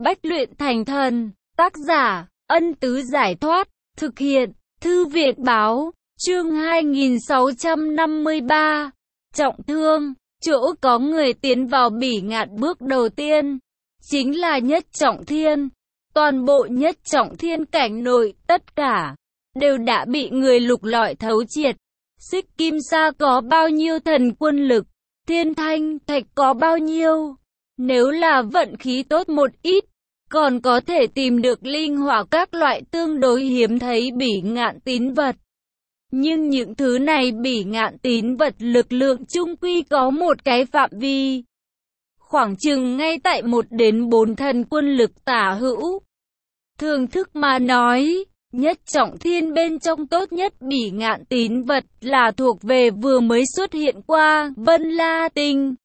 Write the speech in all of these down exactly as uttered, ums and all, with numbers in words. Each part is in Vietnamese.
bách luyện thành thần. Tác giả, Ân Tứ Giải Thoát. Thực hiện, Thư viện Báo. Chương hai nghìn sáu trăm năm mươi ba. Trọng thương. Chỗ có người tiến vào Bỉ Ngạn bước đầu tiên chính là Nhất Trọng Thiên. Toàn bộ Nhất Trọng Thiên cảnh nội, tất cả đều đã bị người lục lọi thấu triệt. Xích Kim Sa có bao nhiêu thần quân lực, Thiên Thanh Thạch có bao nhiêu. Nếu là vận khí tốt một ít, còn có thể tìm được linh hỏa các loại tương đối hiếm thấy Bỉ Ngạn tín vật. Nhưng những thứ này Bỉ Ngạn tín vật lực lượng chung quy có một cái phạm vi. Khoảng chừng ngay tại một đến bốn thần quân lực tả hữu. Thường thức mà nói, Nhất Trọng Thiên bên trong tốt nhất Bỉ Ngạn tín vật là thuộc về vừa mới xuất hiện qua Vân La Tinh.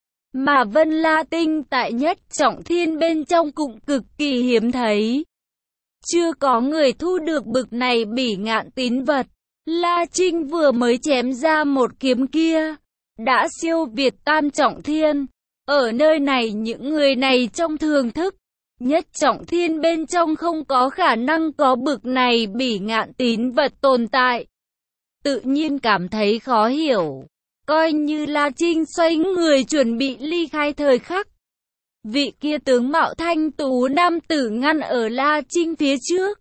Mà Vân La Tinh tại Nhất Trọng Thiên bên trong cũng cực kỳ hiếm thấy. Chưa có người thu được bực này Bỉ Ngạn tín vật. La Trinh vừa mới chém ra một kiếm kia, đã siêu việt Tam Trọng Thiên. Ở nơi này những người này trong thường thức, Nhất Trọng Thiên bên trong không có khả năng có bực này Bỉ Ngạn tín vật tồn tại. Tự nhiên cảm thấy khó hiểu. Coi như La Trinh xoay người chuẩn bị ly khai thời khắc, vị kia tướng mạo thanh tú nam tử ngăn ở La Trinh phía trước.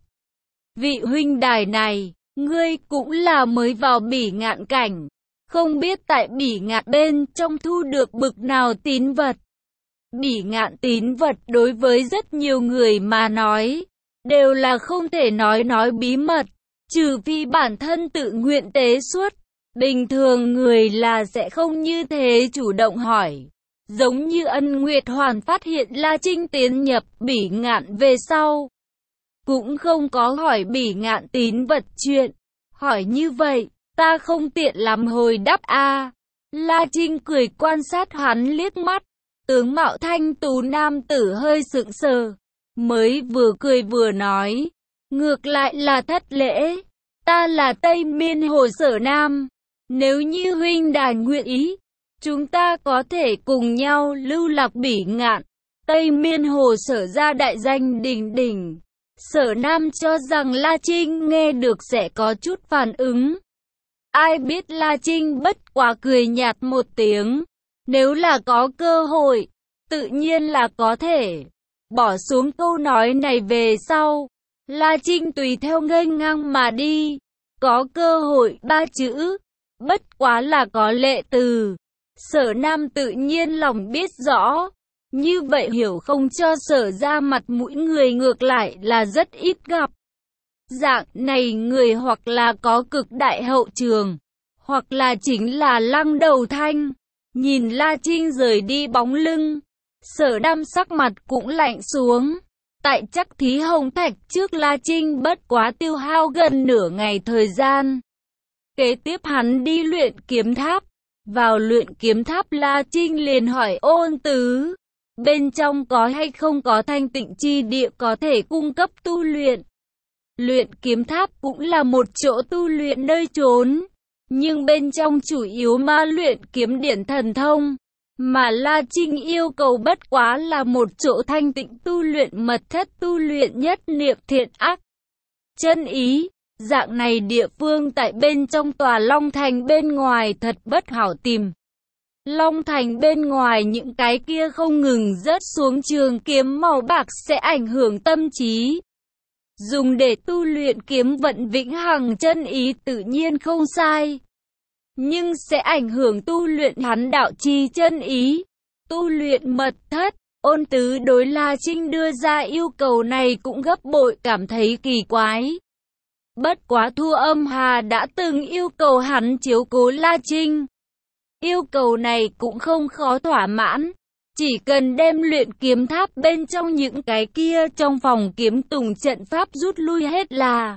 Vị huynh đài này, ngươi cũng là mới vào Bỉ Ngạn cảnh, không biết tại Bỉ Ngạn bên trong thu được bực nào tín vật. Bỉ Ngạn tín vật đối với rất nhiều người mà nói, đều là không thể nói nói bí mật, trừ phi bản thân tự nguyện tế xuất. Bình thường người là sẽ không như thế chủ động hỏi. Giống như Ân Nguyệt Hoàn phát hiện La Trinh tiến nhập Bỉ Ngạn về sau, cũng không có hỏi Bỉ Ngạn tín vật chuyện. Hỏi như vậy, ta không tiện làm hồi đáp a. La Trinh cười quan sát hắn liếc mắt. Tướng mạo thanh tú nam tử hơi sững sờ, mới vừa cười vừa nói, ngược lại là thất lễ, ta là Tây Miên Hồ Sở Nam. Nếu như huynh đài nguyện ý, chúng ta có thể cùng nhau lưu lạc Bỉ Ngạn. Tây Miên Hồ Sở ra đại danh đỉnh đỉnh. Sở Nam cho rằng La Trinh nghe được sẽ có chút phản ứng. Ai biết La Trinh bất quá cười nhạt một tiếng. Nếu là có cơ hội, tự nhiên là có thể. Bỏ xuống câu nói này về sau, La Trinh tùy theo nghênh ngang mà đi. Có cơ hội ba chữ, bất quá là có lệ từ. Sở Nam tự nhiên lòng biết rõ. Như vậy hiểu không cho Sở ra mặt mũi người ngược lại là rất ít gặp. Dạng này người hoặc là có cực đại hậu trường, hoặc là chính là lăng đầu thanh. Nhìn La Trinh rời đi bóng lưng, Sở Nam sắc mặt cũng lạnh xuống. Tại Trắc Thí Hồng Thạch trước La Trinh bất quá tiêu hao gần nửa ngày thời gian. Kế tiếp hắn đi luyện kiếm tháp. Vào luyện kiếm tháp La Trinh liền hỏi Ôn Tứ, bên trong có hay không có thanh tịnh chi địa có thể cung cấp tu luyện. Luyện kiếm tháp cũng là một chỗ tu luyện nơi trốn, nhưng bên trong chủ yếu ma luyện kiếm điển thần thông, mà La Trinh yêu cầu bất quá là một chỗ thanh tịnh tu luyện mật thất tu luyện nhất niệm thiện ác chân ý. Dạng này địa phương tại bên trong tòa Long Thành bên ngoài thật bất hảo tìm. Long Thành bên ngoài những cái kia không ngừng rớt xuống trường kiếm màu bạc sẽ ảnh hưởng tâm trí. Dùng để tu luyện kiếm vận vĩnh hằng chân ý tự nhiên không sai. Nhưng sẽ ảnh hưởng tu luyện hắn đạo chi chân ý. Tu luyện mật thất, Ôn Tứ đối La Trinh đưa ra yêu cầu này cũng gấp bội cảm thấy kỳ quái. Bất quá Thu Âm Hà đã từng yêu cầu hắn chiếu cố La Trinh. Yêu cầu này cũng không khó thỏa mãn. Chỉ cần đem luyện kiếm tháp bên trong những cái kia trong phòng kiếm tùng trận pháp rút lui hết là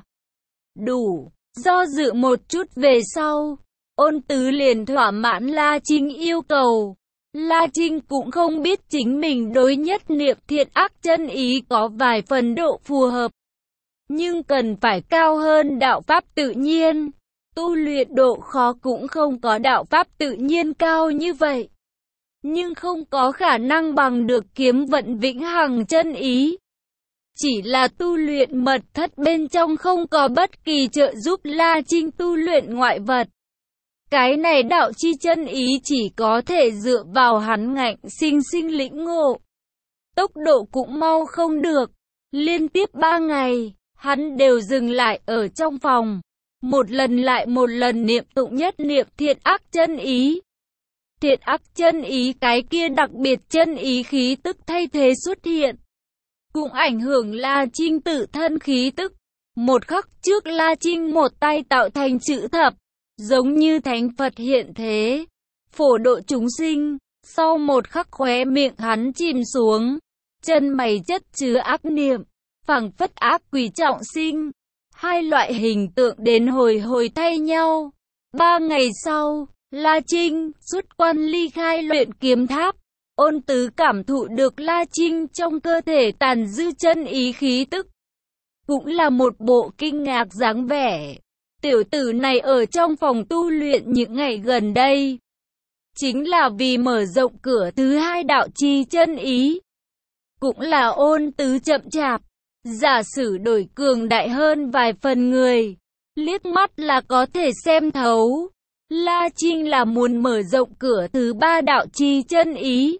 đủ. Do dự một chút về sau, Ôn Tứ liền thỏa mãn La Trinh yêu cầu. La Trinh cũng không biết chính mình đối nhất niệm thiện ác chân ý có vài phần độ phù hợp. Nhưng cần phải cao hơn đạo pháp tự nhiên. Tu luyện độ khó cũng không có đạo pháp tự nhiên cao như vậy. nhưng không có khả năng bằng được kiếm vận vĩnh hằng chân ý. Chỉ là tu luyện mật thất bên trong không có bất kỳ trợ giúp La Trinh tu luyện ngoại vật. Cái này đạo chi chân ý chỉ có thể dựa vào hắn ngạnh sinh sinh lĩnh ngộ. Tốc độ cũng mau không được. Liên tiếp ba ngày, hắn đều dừng lại ở trong phòng. Một lần lại một lần niệm tụng nhất niệm thiện ác chân ý. Thiện ác chân ý, cái kia đặc biệt chân ý khí tức thay thế xuất hiện. Cũng ảnh hưởng La Trinh tự thân khí tức. Một khắc trước La Trinh một tay tạo thành chữ thập, giống như thánh Phật hiện thế, phổ độ chúng sinh. Sau một khắc khóe miệng hắn chìm xuống, chân mày chất chứa ác niệm, phảng phất ác quỷ trọng sinh. Hai loại hình tượng đến hồi hồi thay nhau. Ba ngày sau, La Trinh xuất quan ly khai luyện kiếm tháp. Ôn Tứ cảm thụ được La Trinh trong cơ thể tàn dư chân ý khí tức. Cũng là một bộ kinh ngạc dáng vẻ. Tiểu tử này ở trong phòng tu luyện những ngày gần đây, chính là vì mở rộng cửa thứ hai đạo chi chân ý. Cũng là Ôn Tứ chậm chạp. Giả sử đổi cường đại hơn vài phần người, liếc mắt là có thể xem thấu. La Trinh là muốn mở rộng cửa thứ ba đạo chi chân ý.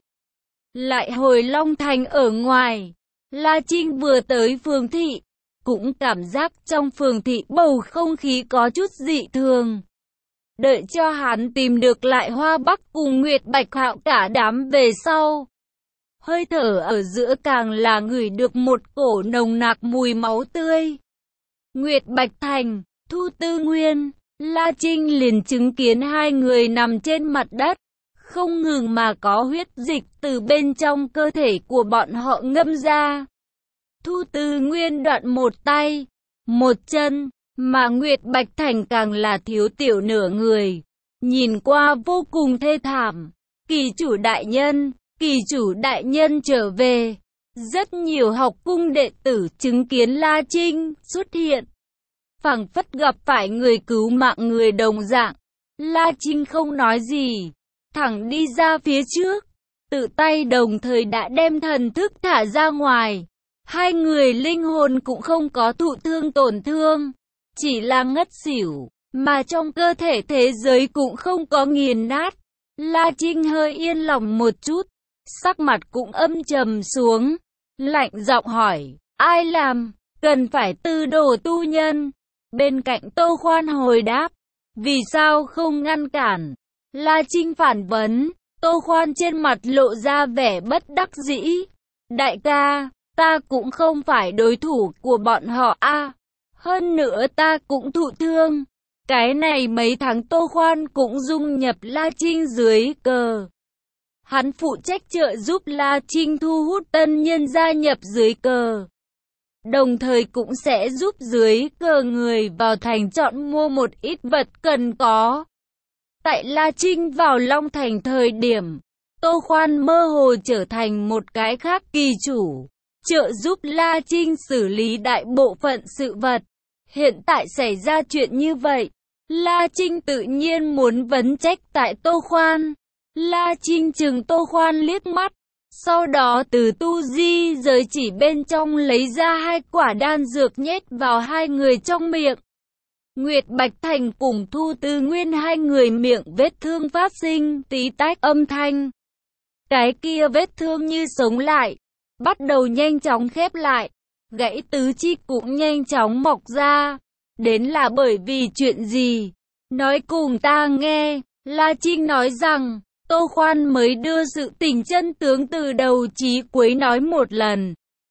Lại hồi Long Thành ở ngoài, La Trinh vừa tới phường thị, cũng cảm giác trong phường thị bầu không khí có chút dị thường. Đợi cho hắn tìm được lại Hoa Bắc cùng Nguyệt Bạch Hạo cả đám về sau, hơi thở ở giữa càng là ngửi được một cổ nồng nặc mùi máu tươi. Nguyệt Bạch Thành, Thu Tư Nguyên, La Trinh liền chứng kiến hai người nằm trên mặt đất, không ngừng mà có huyết dịch từ bên trong cơ thể của bọn họ ngâm ra. Thu Tư Nguyên đoạn một tay, một chân, mà Nguyệt Bạch Thành càng là thiếu tiểu nửa người, nhìn qua vô cùng thê thảm. Kỳ chủ đại nhân, kỳ chủ đại nhân trở về. Rất nhiều học cung đệ tử chứng kiến La Trinh xuất hiện, phảng phất gặp phải người cứu mạng người đồng dạng. La Trinh không nói gì, thẳng đi ra phía trước, tự tay đồng thời đã đem thần thức thả ra ngoài. Hai người linh hồn cũng không có thụ thương tổn thương, chỉ là ngất xỉu, mà trong cơ thể thế giới cũng không có nghiền nát. La Trinh hơi yên lòng một chút, sắc mặt cũng âm trầm xuống, lạnh giọng hỏi, ai làm, cần phải tư đồ tu nhân. Bên cạnh Tô Khoan hồi đáp, vì sao không ngăn cản. La Trinh phản vấn. Tô Khoan trên mặt lộ ra vẻ bất đắc dĩ. Đại ca, ta cũng không phải đối thủ của bọn họ a. À, hơn nữa ta cũng thụ thương. Cái này mấy tháng Tô Khoan cũng dung nhập La Trinh dưới cờ. Hắn phụ trách trợ giúp La Trinh thu hút tân nhân gia nhập dưới cờ, đồng thời cũng sẽ giúp dưới cờ người vào thành chọn mua một ít vật cần có. Tại La Trinh vào Long Thành thời điểm, Tô Khoan mơ hồ trở thành một cái khác kỳ chủ, trợ giúp La Trinh xử lý đại bộ phận sự vật. Hiện tại xảy ra chuyện như vậy, La Trinh tự nhiên muốn vấn trách tại Tô Khoan. La Trinh chừng Tô Khoan liếc mắt, sau đó từ tu di giới chỉ bên trong lấy ra hai quả đan dược nhét vào hai người trong miệng. Nguyệt Bạch Thành cùng Thu Tư Nguyên hai người miệng vết thương phát sinh tí tách âm thanh. Cái kia vết thương như sống lại, bắt đầu nhanh chóng khép lại, gãy tứ chi cũng nhanh chóng mọc ra. Đến là bởi vì chuyện gì? Nói cùng ta nghe. La Trinh nói rằng, Tô Khoan mới đưa sự tình chân tướng từ đầu chí cuối nói một lần.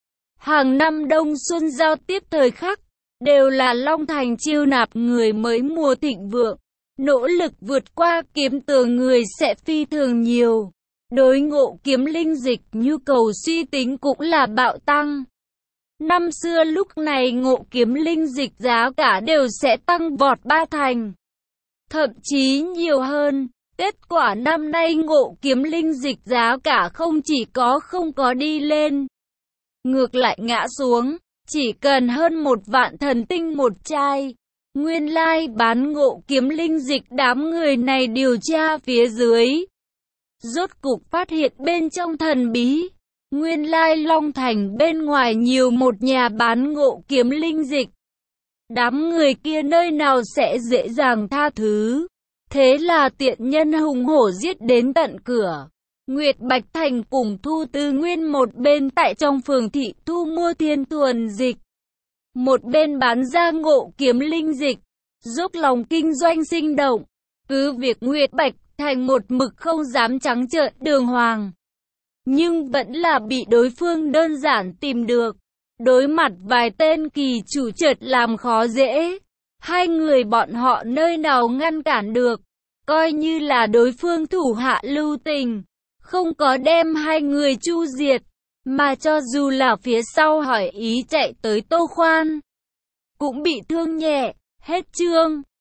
Hàng năm đông xuân giao tiếp thời khắc, đều là Long Thành chiêu nạp người mới mùa thịnh vượng. Nỗ lực vượt qua kiếm tường người sẽ phi thường nhiều. Đối ngộ kiếm linh dịch nhu cầu suy tính cũng là bạo tăng. Năm xưa lúc này ngộ kiếm linh dịch giá cả đều sẽ tăng vọt ba thành, thậm chí nhiều hơn. Kết quả năm nay ngộ kiếm linh dịch giá cả không chỉ có không có đi lên, ngược lại ngã xuống, chỉ cần hơn một vạn thần tinh một chai. Nguyên lai bán ngộ kiếm linh dịch đám người này điều tra phía dưới, Rốt cục phát hiện bên trong thần bí. Nguyên lai Long Thành bên ngoài nhiều một nhà bán ngộ kiếm linh dịch. Đám người kia nơi nào sẽ dễ dàng tha thứ. Thế là tiện nhân hùng hổ giết đến tận cửa. Nguyệt Bạch Thành cùng Thu Tư Nguyên một bên tại trong phường thị thu mua thiên thuần dịch. Một bên bán ra ngộ kiếm linh dịch. Giúp lòng kinh doanh sinh động. Cứ việc Nguyệt Bạch Thành một mực không dám trắng trợn đường hoàng. Nhưng vẫn là bị đối phương đơn giản tìm được. Đối mặt vài tên kỳ chủ chợt làm khó dễ. Hai người bọn họ nơi nào ngăn cản được. Coi như là đối phương thủ hạ lưu tình. Không có đem hai người chu diệt. Mà cho dù là phía sau hỏi ý chạy tới Tô Khoan. Cũng bị thương nhẹ. Hết chương.